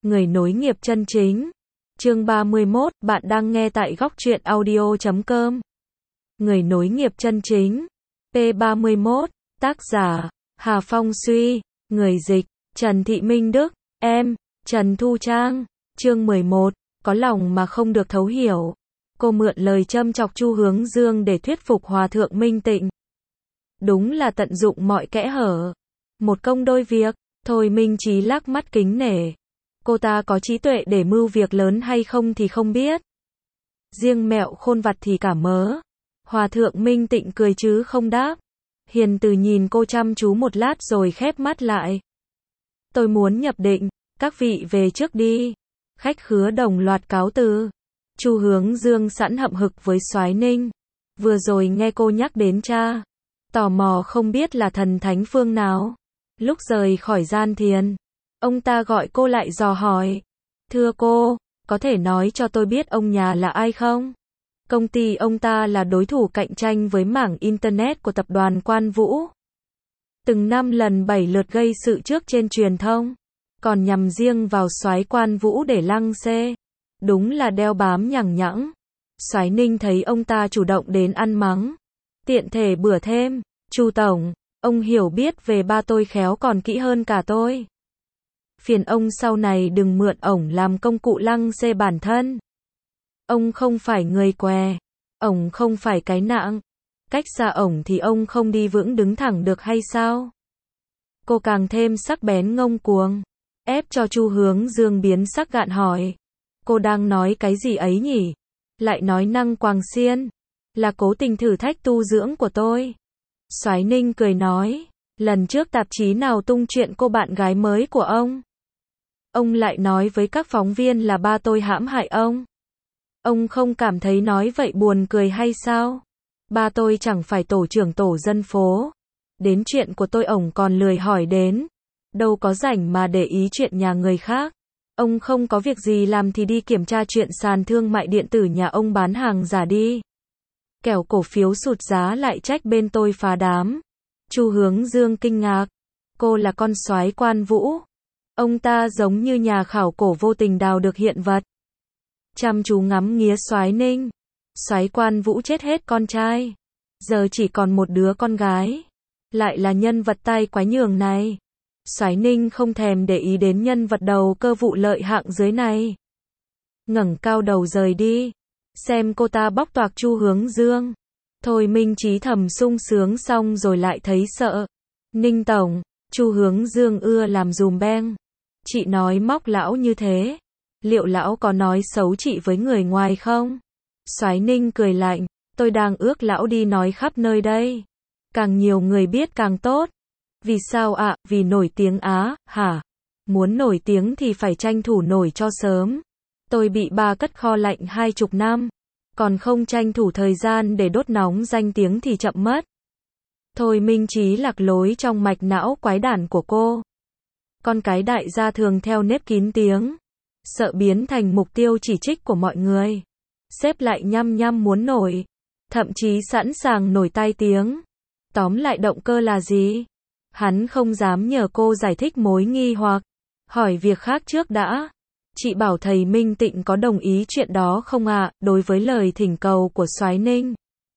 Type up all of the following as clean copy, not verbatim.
Người nối nghiệp chân chính. Chương 31, bạn đang nghe tại góc truyện audio.com. Người nối nghiệp chân chính. P31, tác giả, Hà Phong Suy, người dịch, Trần Thị Minh Đức, em, Trần Thu Trang. Chương 11, có lòng mà không được thấu hiểu. Cô mượn lời châm chọc Chu Hướng Dương để thuyết phục Hòa thượng Minh Tịnh. Đúng là tận dụng mọi kẽ hở. Một công đôi việc, thôi Minh Chí lắc mắt kính nể. Cô ta có trí tuệ để mưu việc lớn hay không thì không biết. Riêng mẹo khôn vặt thì cả mớ. Hòa thượng Minh Tịnh cười chứ không đáp. Hiền từ nhìn cô chăm chú một lát rồi khép mắt lại. Tôi muốn nhập định, các vị về trước đi. Khách khứa đồng loạt cáo từ. Chu Hướng Dương sẵn hậm hực với Soái Ninh. Vừa rồi nghe cô nhắc đến cha. Tò mò không biết là thần thánh phương nào. Lúc rời khỏi gian thiền, ông ta gọi cô lại dò hỏi. Thưa cô, có thể nói cho tôi biết ông nhà là ai không? Công ty ông ta là đối thủ cạnh tranh với mảng Internet của tập đoàn Quan Vũ. Từng năm lần 7 lượt gây sự trước trên truyền thông. Còn nhằm riêng vào soái Quan Vũ để lăng xê. Đúng là đeo bám nhằng nhẵng. Soái Ninh thấy ông ta chủ động đến ăn mắng. Tiện thể bừa thêm, Chu Tổng, ông hiểu biết về ba tôi khéo còn kỹ hơn cả tôi. Phiền ông sau này đừng mượn ổng làm công cụ lăng xê bản thân. Ông không phải người què, ổng không phải cái nạng. Cách xa ổng thì ông không đi vững đứng thẳng được hay sao? Cô càng thêm sắc bén ngông cuồng, ép cho Chu Hướng Dương biến sắc gạn hỏi. Cô đang nói cái gì ấy nhỉ? Lại nói năng quàng xiên. Là cố tình thử thách tu dưỡng của tôi. Soái Ninh cười nói. Lần trước tạp chí nào tung chuyện cô bạn gái mới của ông? Ông lại nói với các phóng viên là ba tôi hãm hại ông. Ông không cảm thấy nói vậy buồn cười hay sao? Ba tôi chẳng phải tổ trưởng tổ dân phố. Đến chuyện của tôi ổng còn lười hỏi đến. Đâu có rảnh mà để ý chuyện nhà người khác. Ông không có việc gì làm thì đi kiểm tra chuyện sàn thương mại điện tử nhà ông bán hàng giả đi. Kẻo cổ phiếu sụt giá lại trách bên tôi phá đám. Chu Hướng Dương kinh ngạc. Cô là con soái Quan Vũ. Ông ta giống như nhà khảo cổ vô tình đào được hiện vật. Chăm chú ngắm nghía Soái Ninh. Soái Quan Vũ chết hết con trai. Giờ chỉ còn một đứa con gái. Lại là nhân vật tai quái nhường này. Soái Ninh không thèm để ý đến nhân vật đầu cơ vụ lợi hạng dưới này. Ngẩng cao đầu rời đi. Xem cô ta bóc toạc Chu Hướng Dương. Thôi Minh Chí thầm sung sướng xong rồi lại thấy sợ. Ninh Tổng, Chu Hướng Dương ưa làm dùm beng. Chị nói móc lão như thế. Liệu lão có nói xấu chị với người ngoài không? Soái Ninh cười lạnh. Tôi đang ước lão đi nói khắp nơi đây. Càng nhiều người biết càng tốt. Vì sao ạ? Vì nổi tiếng á, hả? Muốn nổi tiếng thì phải tranh thủ nổi cho sớm. Tôi bị ba cất kho lạnh 20 năm. Còn không tranh thủ thời gian để đốt nóng danh tiếng thì chậm mất. Thôi Minh Chí lạc lối trong mạch não quái đản của cô. Con cái đại gia thường theo nếp kín tiếng. Sợ biến thành mục tiêu chỉ trích của mọi người. Xếp lại nhăm nhăm muốn nổi. Thậm chí sẵn sàng nổi tai tiếng. Tóm lại động cơ là gì? Hắn không dám nhờ cô giải thích mối nghi hoặc. Hỏi việc khác trước đã. Chị bảo thầy Minh Tịnh có đồng ý chuyện đó không ạ? Đối với lời thỉnh cầu của Soái Ninh,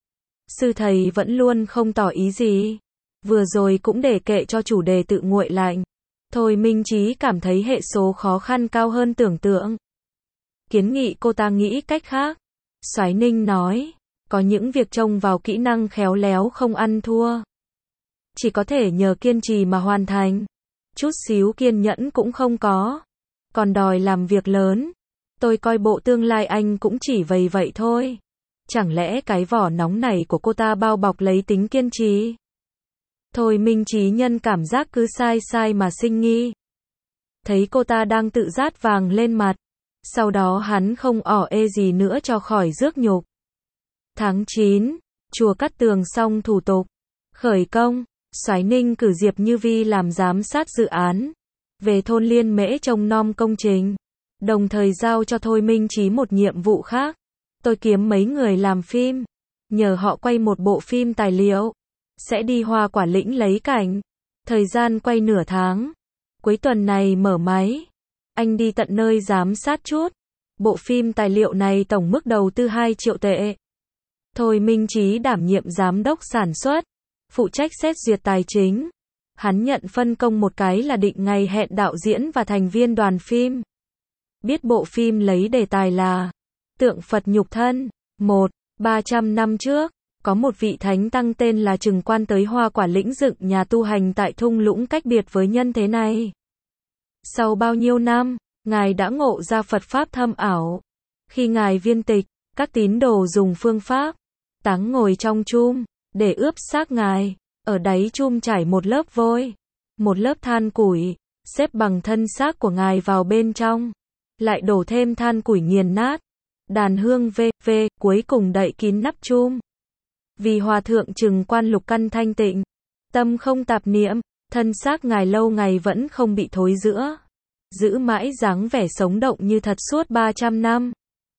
sư thầy vẫn luôn không tỏ ý gì. Vừa rồi cũng để kệ cho chủ đề tự nguội lạnh. Thôi Minh Chí cảm thấy hệ số khó khăn cao hơn tưởng tượng. Kiến nghị cô ta nghĩ cách khác. Soái Ninh nói, có những việc trông vào kỹ năng khéo léo không ăn thua. Chỉ có thể nhờ kiên trì mà hoàn thành. Chút xíu kiên nhẫn cũng không có. Còn đòi làm việc lớn. Tôi coi bộ tương lai anh cũng chỉ vậy thôi. Chẳng lẽ cái vỏ nóng này của cô ta bao bọc lấy tính kiên trì? Thôi Minh Chí nhân cảm giác cứ sai mà sinh nghi. Thấy cô ta đang tự rát vàng lên mặt. Sau đó hắn không ỏ ê gì nữa cho khỏi rước nhục. Tháng 9, chùa Cát Tường xong thủ tục. Khởi công, Soái Ninh cử Diệp Như Vi làm giám sát dự án. Về thôn Liên Mễ trông nom công trình. Đồng thời giao cho Thôi Minh Chí một nhiệm vụ khác. Tôi kiếm mấy người làm phim. Nhờ họ quay một bộ phim tài liệu. Sẽ đi Hoa Quả Lĩnh lấy cảnh. Thời gian quay nửa tháng. Cuối tuần này mở máy. anh đi tận nơi giám sát chút. Bộ phim tài liệu này tổng mức đầu tư 2 triệu tệ. Thôi Minh Chí đảm nhiệm giám đốc sản xuất, phụ trách xét duyệt tài chính. Hắn nhận phân công một cái là định ngày hẹn đạo diễn và thành viên đoàn phim. Biết bộ phim lấy đề tài là tượng Phật nhục thân. 300 năm trước, có một vị thánh tăng tên là Trừng Quan tới Hoa Quả lĩnh dựng nhà tu hành tại thung lũng cách biệt với nhân thế này. Sau bao nhiêu năm, Ngài đã ngộ ra Phật Pháp thâm ảo. Khi Ngài viên tịch, các tín đồ dùng phương pháp táng ngồi trong chum, để ướp xác Ngài. Ở đáy chum trải một lớp vôi, một lớp than củi, xếp bằng thân xác của Ngài vào bên trong. Lại đổ thêm than củi nghiền nát, đàn hương v.v. cuối cùng đậy kín nắp chum. Vì Hòa Thượng Trừng Quan lục căn thanh tịnh, tâm không tạp niệm, thân xác Ngài lâu ngày vẫn không bị thối rữa. Giữ mãi dáng vẻ sống động như thật suốt 300 năm.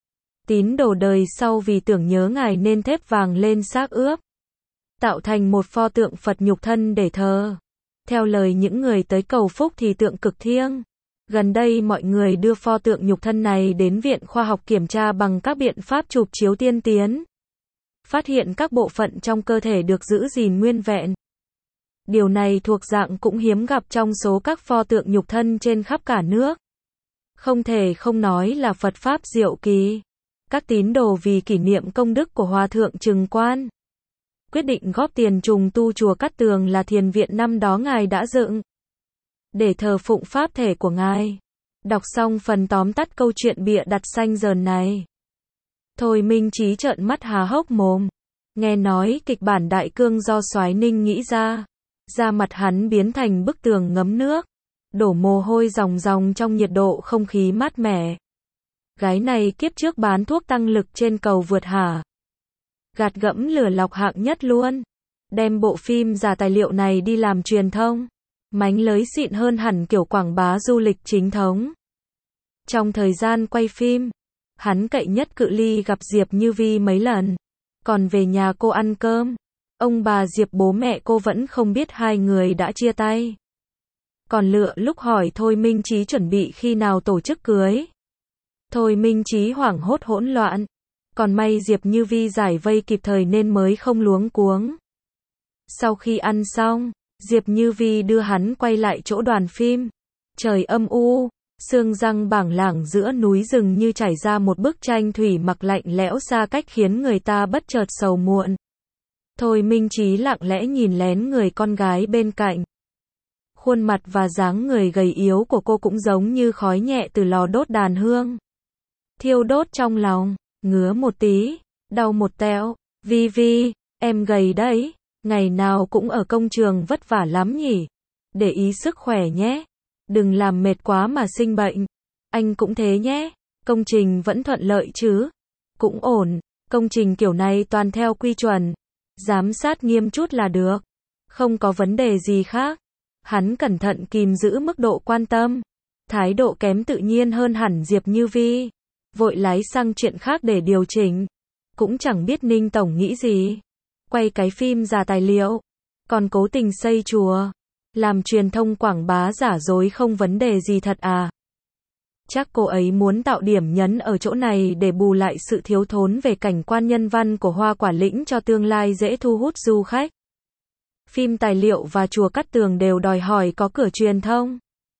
Tín đồ đời sau vì tưởng nhớ Ngài nên thép vàng lên xác ướp, tạo thành một pho tượng Phật nhục thân để thờ. Theo lời những người tới cầu phúc thì tượng cực thiêng. Gần đây mọi người đưa pho tượng nhục thân này đến Viện Khoa học kiểm tra bằng các biện pháp chụp chiếu tiên tiến. Phát hiện các bộ phận trong cơ thể được giữ gìn nguyên vẹn. Điều này thuộc dạng cũng hiếm gặp trong số các pho tượng nhục thân trên khắp cả nước. Không thể không nói là Phật Pháp diệu kỳ. Các tín đồ vì kỷ niệm công đức của Hòa Thượng Trừng Quan, quyết định góp tiền trùng tu chùa Cát Tường là thiền viện năm đó Ngài đã dựng, để thờ phụng Pháp thể của Ngài. Đọc xong phần tóm tắt câu chuyện bịa đặt xanh dờn này, Thôi Minh Chí trợn mắt há hốc mồm. Nghe nói kịch bản đại cương do Soái Ninh nghĩ ra. Da mặt hắn biến thành bức tường ngấm nước, đổ mồ hôi ròng ròng trong nhiệt độ không khí mát mẻ. Gái này kiếp trước bán thuốc tăng lực trên cầu vượt hả? Gạt gẫm lửa lọc hạng nhất luôn. Đem bộ phim giả tài liệu này đi làm truyền thông. Mánh lới xịn hơn hẳn kiểu quảng bá du lịch chính thống. Trong thời gian quay phim, hắn cậy nhất cự ly gặp Diệp Như Vi mấy lần. Còn về nhà cô ăn cơm, ông bà Diệp bố mẹ cô vẫn không biết hai người đã chia tay. Còn lựa lúc hỏi Thôi Minh Chí chuẩn bị khi nào tổ chức cưới. Thôi Minh Chí hoảng hốt hỗn loạn. Còn may Diệp Như Vi giải vây kịp thời nên mới không luống cuống. Sau khi ăn xong, Diệp Như Vi đưa hắn quay lại chỗ đoàn phim. Trời âm u, sương răng bảng lảng giữa núi rừng như trải ra một bức tranh thủy mặc lạnh lẽo xa cách khiến người ta bất chợt sầu muộn. Thôi Minh Chí lặng lẽ nhìn lén người con gái bên cạnh. Khuôn mặt và dáng người gầy yếu của cô cũng giống như khói nhẹ từ lò đốt đàn hương. Thiêu đốt trong lòng, ngứa một tí, đau một tẹo. Vi Vi, em gầy đấy, ngày nào cũng ở công trường vất vả lắm nhỉ. Để ý sức khỏe nhé. Đừng làm mệt quá mà sinh bệnh. Anh cũng thế nhé. Công trình vẫn thuận lợi chứ? Cũng ổn, công trình kiểu này toàn theo quy chuẩn. Giám sát nghiêm chút là được. Không có vấn đề gì khác. Hắn cẩn thận kìm giữ mức độ quan tâm. Thái độ kém tự nhiên hơn hẳn Diệp Như Vi. Vội lái sang chuyện khác để điều chỉnh. Cũng chẳng biết Ninh Tổng nghĩ gì. Quay cái phim giả tài liệu. Còn cố tình xây chùa. Làm truyền thông quảng bá giả dối không vấn đề gì thật à? Chắc cô ấy muốn tạo điểm nhấn ở chỗ này để bù lại sự thiếu thốn về cảnh quan nhân văn của Hoa Quả lĩnh cho tương lai dễ thu hút du khách. Phim tài liệu và chùa Cát Tường đều đòi hỏi có cửa truyền thông.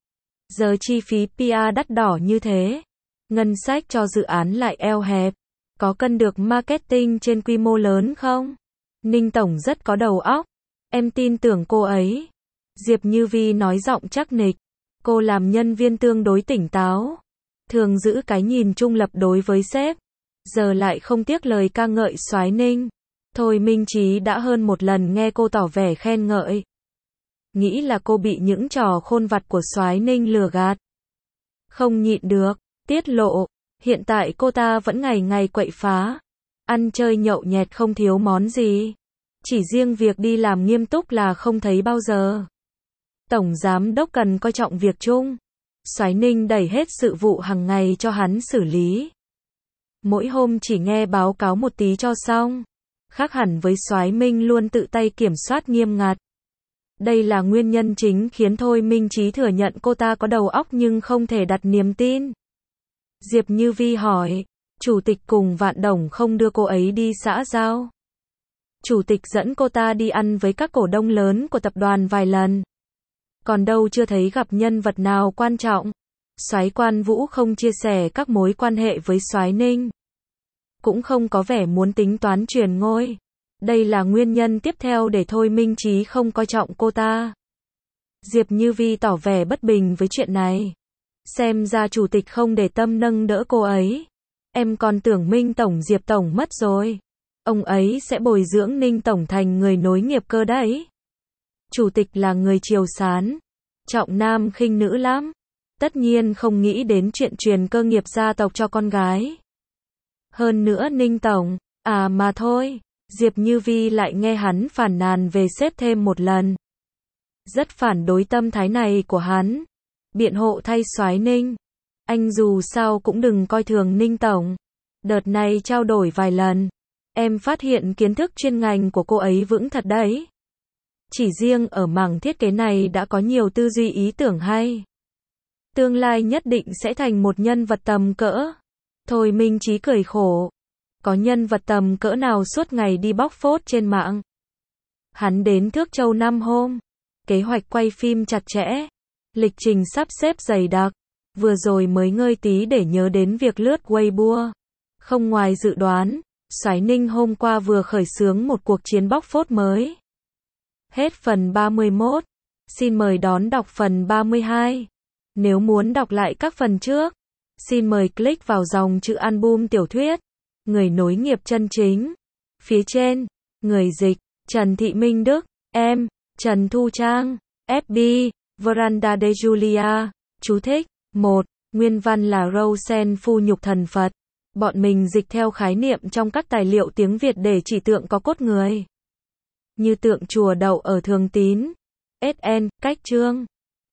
Giờ chi phí PR đắt đỏ như thế, ngân sách cho dự án lại eo hẹp. Có cân được marketing trên quy mô lớn không? Ninh Tổng rất có đầu óc. Em tin tưởng cô ấy. Diệp Như Vi nói giọng chắc nịch. Cô làm nhân viên tương đối tỉnh táo. Thường giữ cái nhìn trung lập đối với sếp. Giờ lại không tiếc lời ca ngợi Soái Ninh. Thôi Minh Chí đã hơn một lần nghe cô tỏ vẻ khen ngợi. Nghĩ là cô bị những trò khôn vặt của Soái Ninh lừa gạt. Không nhịn được, tiết lộ. Hiện tại cô ta vẫn ngày ngày quậy phá. Ăn chơi nhậu nhẹt không thiếu món gì. Chỉ riêng việc đi làm nghiêm túc là không thấy bao giờ. Tổng giám đốc cần coi trọng việc chung. Soái Ninh đẩy hết sự vụ hàng ngày cho hắn xử lý. Mỗi hôm chỉ nghe báo cáo một tí cho xong. Khác hẳn với Soái Minh luôn tự tay kiểm soát nghiêm ngặt. Đây là nguyên nhân chính khiến Thôi Minh Chí thừa nhận cô ta có đầu óc nhưng không thể đặt niềm tin. Diệp Như Vi hỏi, chủ tịch cùng Vạn Đồng không đưa cô ấy đi xã giao. Chủ tịch dẫn cô ta đi ăn với các cổ đông lớn của tập đoàn vài lần. Còn đâu chưa thấy gặp nhân vật nào quan trọng. Soái Quan Vũ không chia sẻ các mối quan hệ với Soái Ninh. Cũng không có vẻ muốn tính toán truyền ngôi. Đây là nguyên nhân tiếp theo để Thôi Minh Chí không coi trọng cô ta. Diệp Như Vi tỏ vẻ bất bình với chuyện này. Xem ra chủ tịch không để tâm nâng đỡ cô ấy. Em còn tưởng Minh Tổng Diệp Tổng mất rồi. Ông ấy sẽ bồi dưỡng Ninh Tổng thành người nối nghiệp cơ đấy. Chủ tịch là người Triều Sán. Trọng nam khinh nữ lắm. Tất nhiên không nghĩ đến chuyện truyền cơ nghiệp gia tộc cho con gái. Hơn nữa Ninh Tổng, mà thôi. Diệp Như Vi lại nghe hắn phàn nàn về sếp thêm một lần. Rất phản đối tâm thái này của hắn. Biện hộ thay Soái Ninh. Anh dù sao cũng đừng coi thường Ninh Tổng. Đợt này trao đổi vài lần. Em phát hiện kiến thức chuyên ngành của cô ấy vững thật đấy. Chỉ riêng ở mảng thiết kế này đã có nhiều tư duy ý tưởng hay. Tương lai nhất định sẽ thành một nhân vật tầm cỡ. Thôi Minh Chí cười khổ. Có nhân vật tầm cỡ nào suốt ngày đi bóc phốt trên mạng. Hắn đến Thước Châu 5 hôm. Kế hoạch quay phim chặt chẽ. Lịch trình sắp xếp dày đặc. Vừa rồi mới ngơi tí để nhớ đến việc lướt Weibo. Không ngoài dự đoán, Soái Ninh hôm qua vừa khởi xướng một cuộc chiến bóc phốt mới. Hết phần 31. Xin mời đón đọc phần 32. Nếu muốn đọc lại các phần trước, xin mời click vào dòng chữ album tiểu thuyết. Người nối nghiệp chân chính. Phía trên, người dịch, Trần Thị Minh Đức, em, Trần Thu Trang, FB, Veranda de Julia, chú thích, 1. Nguyên văn là Rosen phu nhục thần Phật. Bọn mình dịch theo khái niệm trong các tài liệu tiếng Việt để chỉ tượng có cốt người. Như tượng chùa đậu ở Thường Tín. SN, cách chương.